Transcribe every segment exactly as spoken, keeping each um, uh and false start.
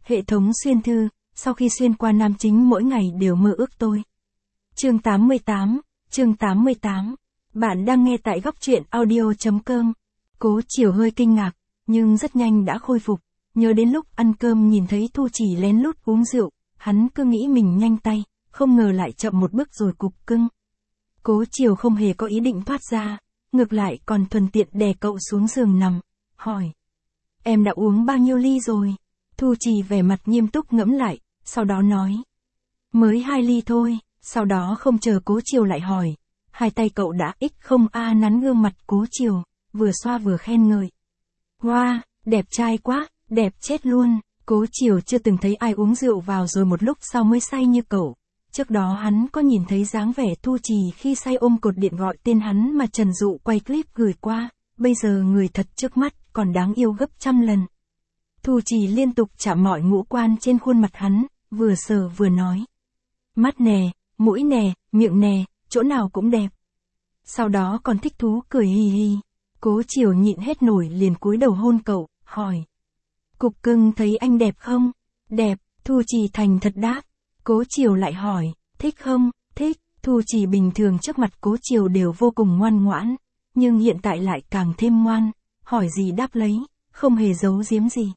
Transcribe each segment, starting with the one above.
Hệ thống xuyên thư, sau khi xuyên qua nam chính mỗi ngày đều mơ ước tôi. Chương tám mươi tám, chương tám mươi tám. Bạn đang nghe tại góc truyện audio.com. Cố Chiều hơi kinh ngạc, nhưng rất nhanh đã khôi phục. Nhớ đến lúc ăn cơm nhìn thấy Thu Chỉ lén lút uống rượu, hắn cứ nghĩ mình nhanh tay, không ngờ lại chậm một bước rồi cục cưng. Cố Chiều không hề có ý định thoát ra, ngược lại còn thuần tiện đè cậu xuống giường nằm, hỏi. Em đã uống bao nhiêu ly rồi? Thu Chỉ vẻ mặt nghiêm túc ngẫm lại, sau đó nói. Mới hai ly thôi, sau đó không chờ Cố Chiều lại hỏi. Hai tay cậu đã ích không a nắn gương mặt Cố Chiều, vừa xoa vừa khen ngợi. Wow, đẹp trai quá, đẹp chết luôn. Cố Chiều chưa từng thấy ai uống rượu vào rồi một lúc sau mới say như cậu. Trước đó hắn có nhìn thấy dáng vẻ Thu Chỉ khi say ôm cột điện gọi tên hắn mà Trần Dụ quay clip gửi qua, bây giờ người thật trước mắt còn đáng yêu gấp trăm lần. Thu Chỉ liên tục chạm mọi ngũ quan trên khuôn mặt hắn, vừa sờ vừa nói. Mắt nè, mũi nè, miệng nè, chỗ nào cũng đẹp. Sau đó còn thích thú cười hì hì. Cố Chiều nhịn hết nổi liền cúi đầu hôn cậu, hỏi. Cục cưng thấy anh đẹp không? Đẹp, Thu Chỉ thành thật đáp. Cố Chiều lại hỏi, thích không? Thích. Thu Chỉ bình thường trước mặt Cố Chiều đều vô cùng ngoan ngoãn, nhưng hiện tại lại càng thêm ngoan, hỏi gì đáp lấy, không hề giấu giếm gì.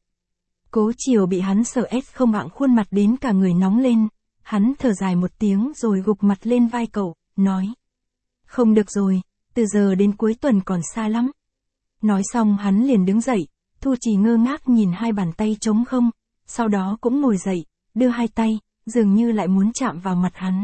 Cố Chiều bị hắn sợ ép không hạng khuôn mặt đến cả người nóng lên, hắn thở dài một tiếng rồi gục mặt lên vai cậu, nói. Không được rồi, từ giờ đến cuối tuần còn xa lắm. Nói xong hắn liền đứng dậy, Thu Chỉ ngơ ngác nhìn hai bàn tay trống không, sau đó cũng ngồi dậy, đưa hai tay, dường như lại muốn chạm vào mặt hắn.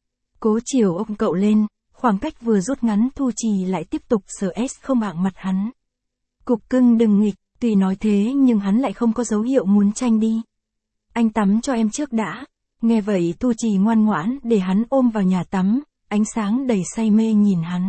Cố Chiều ôm cậu lên, khoảng cách vừa rút ngắn Thu Chỉ lại tiếp tục sờ ép không hạng mặt hắn. Cục cưng đừng nghịch, tuy nói thế nhưng hắn lại không có dấu hiệu muốn tranh đi. Anh tắm cho em trước đã. Nghe vậy Thu Chỉ ngoan ngoãn để hắn ôm vào nhà tắm, ánh sáng đầy say mê nhìn hắn.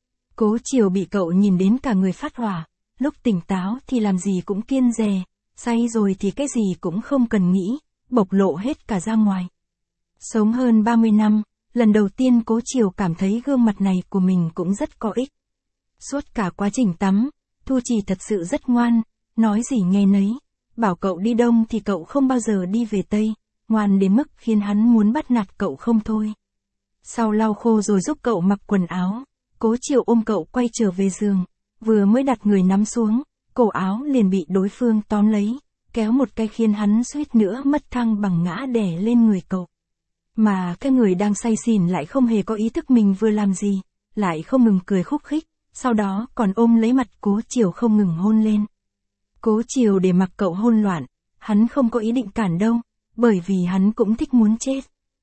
Cố Chiều bị cậu nhìn đến cả người phát hỏa, lúc tỉnh táo thì làm gì cũng kiêng dè, say rồi thì cái gì cũng không cần nghĩ, bộc lộ hết cả ra ngoài. Sống hơn ba mươi năm, lần đầu tiên Cố Chiều cảm thấy gương mặt này của mình cũng rất có ích. Suốt cả quá trình tắm, Thu Chỉ thật sự rất ngoan, nói gì nghe nấy, bảo cậu đi đông thì cậu không bao giờ đi về tây, ngoan đến mức khiến hắn muốn bắt nạt cậu không thôi. Sau lau khô rồi giúp cậu mặc quần áo, Cố Chiều ôm cậu quay trở về giường, vừa mới đặt người nắm xuống, cổ áo liền bị đối phương tóm lấy, kéo một cái khiến hắn suýt nữa mất thăng bằng ngã đè lên người cậu. Mà cái người đang say xỉn lại không hề có ý thức mình vừa làm gì, lại không ngừng cười khúc khích, sau đó còn ôm lấy mặt Cố Chiều không ngừng hôn lên. Cố Chiều để mặc cậu hôn loạn, hắn không có ý định cản đâu, bởi vì hắn cũng thích muốn chết.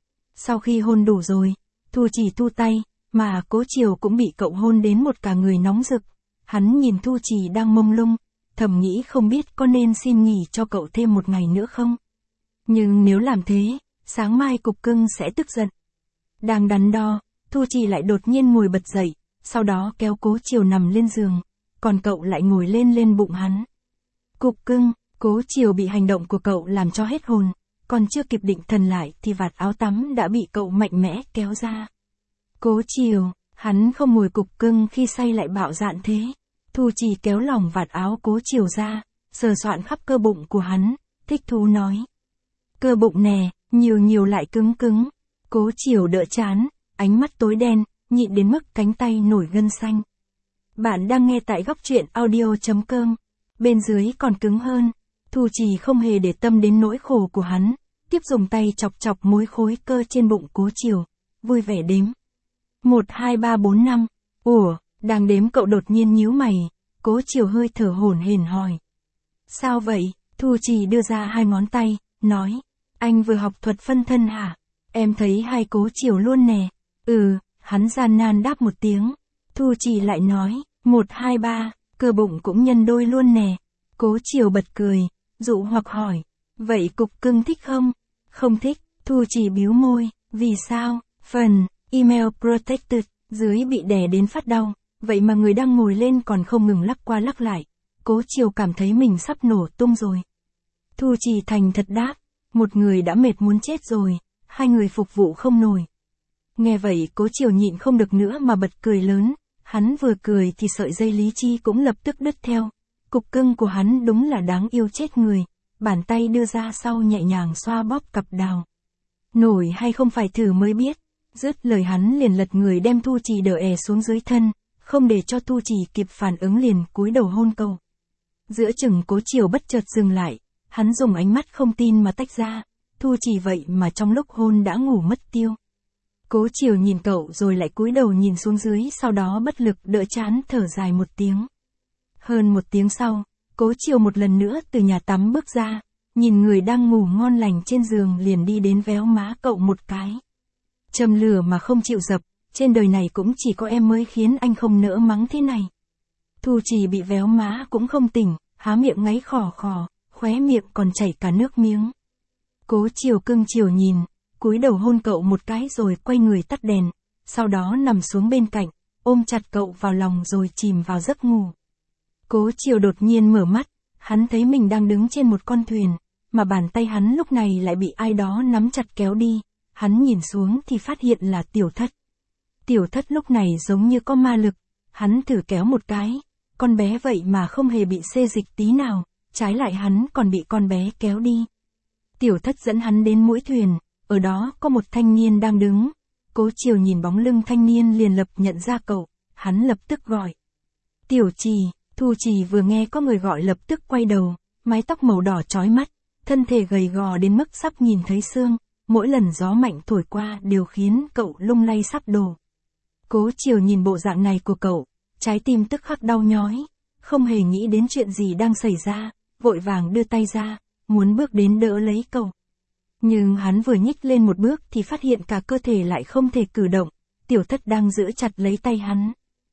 Sau khi hôn đủ rồi, Thu Chỉ thu tay, mà Cố Chiều cũng bị cậu hôn đến một cả người nóng rực. Hắn nhìn Thu Chỉ đang mông lung, thầm nghĩ không biết có nên xin nghỉ cho cậu thêm một ngày nữa không. Nhưng nếu làm thế, sáng mai cục cưng sẽ tức giận. Đang đắn đo, Thu Chỉ lại đột nhiên ngồi bật dậy, sau đó kéo Cố Chiều nằm lên giường, còn cậu lại ngồi lên lên bụng hắn. Cục cưng, Cố Chiều bị hành động của cậu làm cho hết hồn, còn chưa kịp định thần lại thì vạt áo tắm đã bị cậu mạnh mẽ kéo ra. Cố Chiều, hắn không ngồi cục cưng khi say lại bạo dạn thế. Thu Chỉ kéo lòng vạt áo Cố Chiều ra, sờ soạn khắp cơ bụng của hắn, thích thú nói. Cơ bụng nè, nhiều nhiều lại cứng cứng. Cố Chiều đỡ chán, ánh mắt tối đen, nhịn đến mức cánh tay nổi gân xanh. Bạn đang nghe tại góc truyện audio.com. Bên dưới còn cứng hơn. Thu Chỉ không hề để tâm đến nỗi khổ của hắn, tiếp dùng tay chọc chọc mối khối cơ trên bụng Cố Chiều, vui vẻ đếm. Một, hai, ba, bốn, năm. Ủa, đang đếm cậu đột nhiên nhíu mày, Cố Chiều hơi thở hổn hển hỏi. Sao vậy? Thu Chỉ đưa ra hai ngón tay, nói. Anh vừa học thuật phân thân hả? Em thấy hai Cố Chiều luôn nè. Ừ, hắn gian nan đáp một tiếng. Thu Chỉ lại nói. Một, hai, ba, cơ bụng cũng nhân đôi luôn nè. Cố Chiều bật cười, dụ hoặc hỏi. Vậy cục cưng thích không? Không thích, Thu Chỉ bĩu môi. Vì sao? Phần, email protected, dưới bị đè đến phát đau, vậy mà người đang ngồi lên còn không ngừng lắc qua lắc lại. Cố Chiều cảm thấy mình sắp nổ tung rồi. Thu Chỉ thành thật đáp, một người đã mệt muốn chết rồi, hai người phục vụ không nổi. Nghe vậy Cố Chiều nhịn không được nữa mà bật cười lớn, hắn vừa cười thì sợi dây lý chi cũng lập tức đứt theo. Cục cưng của hắn đúng là đáng yêu chết người, bàn tay đưa ra sau nhẹ nhàng xoa bóp cặp đào. Nổi hay không phải thử mới biết. Dứt lời hắn liền lật người đem Thu Trì đỡ è xuống dưới thân, không để cho Thu Trì kịp phản ứng liền cúi đầu hôn cậu. Giữa chừng Cố Chiều bất chợt dừng lại, hắn dùng ánh mắt không tin mà tách ra, Thu Trì vậy mà trong lúc hôn đã ngủ mất tiêu. Cố Chiều nhìn cậu rồi lại cúi đầu nhìn xuống dưới, sau đó bất lực đỡ chán thở dài một tiếng. Hơn một tiếng sau, Cố Chiều một lần nữa từ nhà tắm bước ra, nhìn người đang ngủ ngon lành trên giường liền đi đến véo má cậu một cái. Châm lửa mà không chịu dập, trên đời này cũng chỉ có em mới khiến anh không nỡ mắng thế này. Thu Trì bị véo má cũng không tỉnh, há miệng ngáy khò khò, khóe miệng còn chảy cả nước miếng. Cố Chiều cưng chiều nhìn, cúi đầu hôn cậu một cái rồi quay người tắt đèn, sau đó nằm xuống bên cạnh, ôm chặt cậu vào lòng rồi chìm vào giấc ngủ. Cố Chiều đột nhiên mở mắt, hắn thấy mình đang đứng trên một con thuyền, mà bàn tay hắn lúc này lại bị ai đó nắm chặt kéo đi, hắn nhìn xuống thì phát hiện là Tiểu Thất. Tiểu Thất lúc này giống như có ma lực, hắn thử kéo một cái, con bé vậy mà không hề bị xê dịch tí nào, trái lại hắn còn bị con bé kéo đi. Tiểu Thất dẫn hắn đến mũi thuyền, ở đó có một thanh niên đang đứng. Cố Chiều nhìn bóng lưng thanh niên liền lập nhận ra cậu, hắn lập tức gọi. Tiểu Trì. Thu Trì vừa nghe có người gọi lập tức quay đầu, mái tóc màu đỏ chói mắt, thân thể gầy gò đến mức sắp nhìn thấy xương, mỗi lần gió mạnh thổi qua đều khiến cậu lung lay sắp đổ. Cố Chiều nhìn bộ dạng này của cậu, trái tim tức khắc đau nhói, không hề nghĩ đến chuyện gì đang xảy ra, vội vàng đưa tay ra, muốn bước đến đỡ lấy cậu. Nhưng hắn vừa nhích lên một bước thì phát hiện cả cơ thể lại không thể cử động, Tiểu Thất đang giữ chặt lấy tay hắn.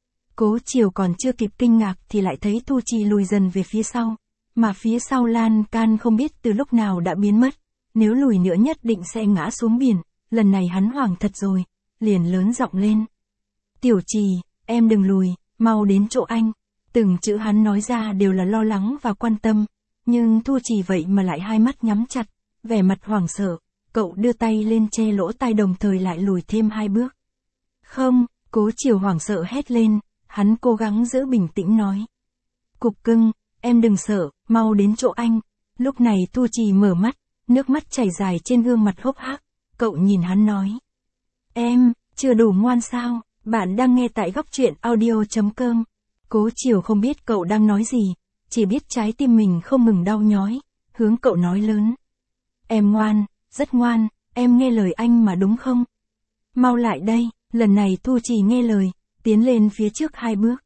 Cố Chiều còn chưa kịp kinh ngạc thì lại thấy Thu Trì lùi dần về phía sau, mà phía sau lan can không biết từ lúc nào đã biến mất, nếu lùi nữa nhất định sẽ ngã xuống biển, lần này hắn hoảng thật rồi, liền lớn giọng lên. Tiểu Trì, em đừng lùi, mau đến chỗ anh. Từng chữ hắn nói ra đều là lo lắng và quan tâm, nhưng Thu Trì vậy mà lại hai mắt nhắm chặt, vẻ mặt hoảng sợ, cậu đưa tay lên che lỗ tai đồng thời lại lùi thêm hai bước. Không, Cố Chiều hoảng sợ hét lên. Hắn cố gắng giữ bình tĩnh nói. Cục cưng, em đừng sợ, mau đến chỗ anh. Lúc này Thu Trì mở mắt, nước mắt chảy dài trên gương mặt hốc hác. Cậu nhìn hắn nói. Em, chưa đủ ngoan sao? Bạn đang nghe tại góc truyện audio chấm com. Cố Chiều không biết cậu đang nói gì, chỉ biết trái tim mình không ngừng đau nhói, hướng cậu nói lớn. Em ngoan, rất ngoan, em nghe lời anh mà đúng không? Mau lại đây, lần này Thu Trì nghe lời. Tiến lên phía trước hai bước.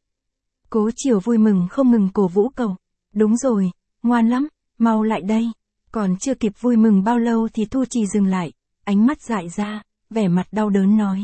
Cố Chiều vui mừng không ngừng cổ vũ cậu. Đúng rồi, ngoan lắm, mau lại đây. Còn chưa kịp vui mừng bao lâu thì Thu Trì dừng lại, ánh mắt dại ra, vẻ mặt đau đớn nói.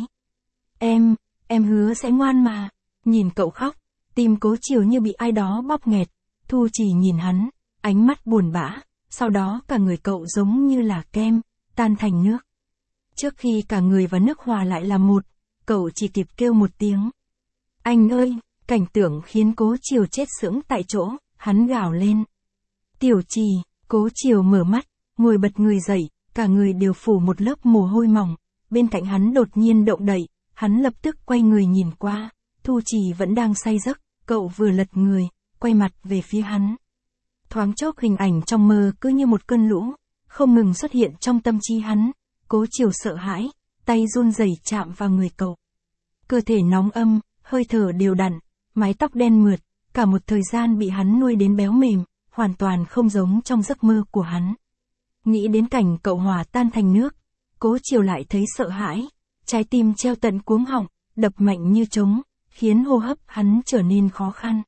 Em, em hứa sẽ ngoan mà. Nhìn cậu khóc, tim Cố Chiều như bị ai đó bóp nghẹt. Thu Trì nhìn hắn, ánh mắt buồn bã, sau đó cả người cậu giống như là kem, tan thành nước. Trước khi cả người và nước hòa lại là một, cậu chỉ kịp kêu một tiếng. Anh ơi, cảnh tượng khiến Cố Chiều chết sững tại chỗ, hắn gào lên. Tiểu Trì, Cố Chiều mở mắt, ngồi bật người dậy, cả người đều phủ một lớp mồ hôi mỏng, bên cạnh hắn đột nhiên động đậy, hắn lập tức quay người nhìn qua, Thu Trì vẫn đang say giấc, cậu vừa lật người, quay mặt về phía hắn. Thoáng chốc hình ảnh trong mơ cứ như một cơn lũ, không ngừng xuất hiện trong tâm trí hắn, Cố Chiều sợ hãi, tay run rẩy chạm vào người cậu. Cơ thể nóng âm, hơi thở đều đặn, mái tóc đen mượt, cả một thời gian bị hắn nuôi đến béo mềm, hoàn toàn không giống trong giấc mơ của hắn. Nghĩ đến cảnh cậu hòa tan thành nước, Cố Chiều lại thấy sợ hãi, trái tim treo tận cuống họng, đập mạnh như trống, khiến hô hấp hắn trở nên khó khăn.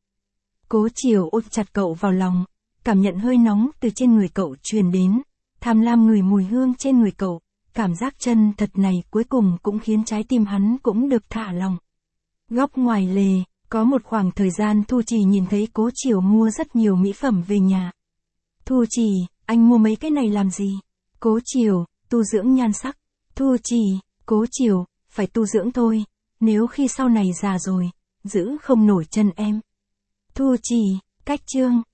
Cố Chiều ôm chặt cậu vào lòng, cảm nhận hơi nóng từ trên người cậu truyền đến, tham lam ngửi mùi hương trên người cậu, cảm giác chân thật này cuối cùng cũng khiến trái tim hắn cũng được thả lòng. Góc ngoài lề, có một khoảng thời gian Thu Trì nhìn thấy Cố Chiều mua rất nhiều mỹ phẩm về nhà. Thu Trì, anh mua mấy cái này làm gì? Cố Chiều, tu dưỡng nhan sắc. Thu Trì, Cố Chiều, phải tu dưỡng thôi, nếu khi sau này già rồi, giữ không nổi chân em. Thu Trì, cách chương.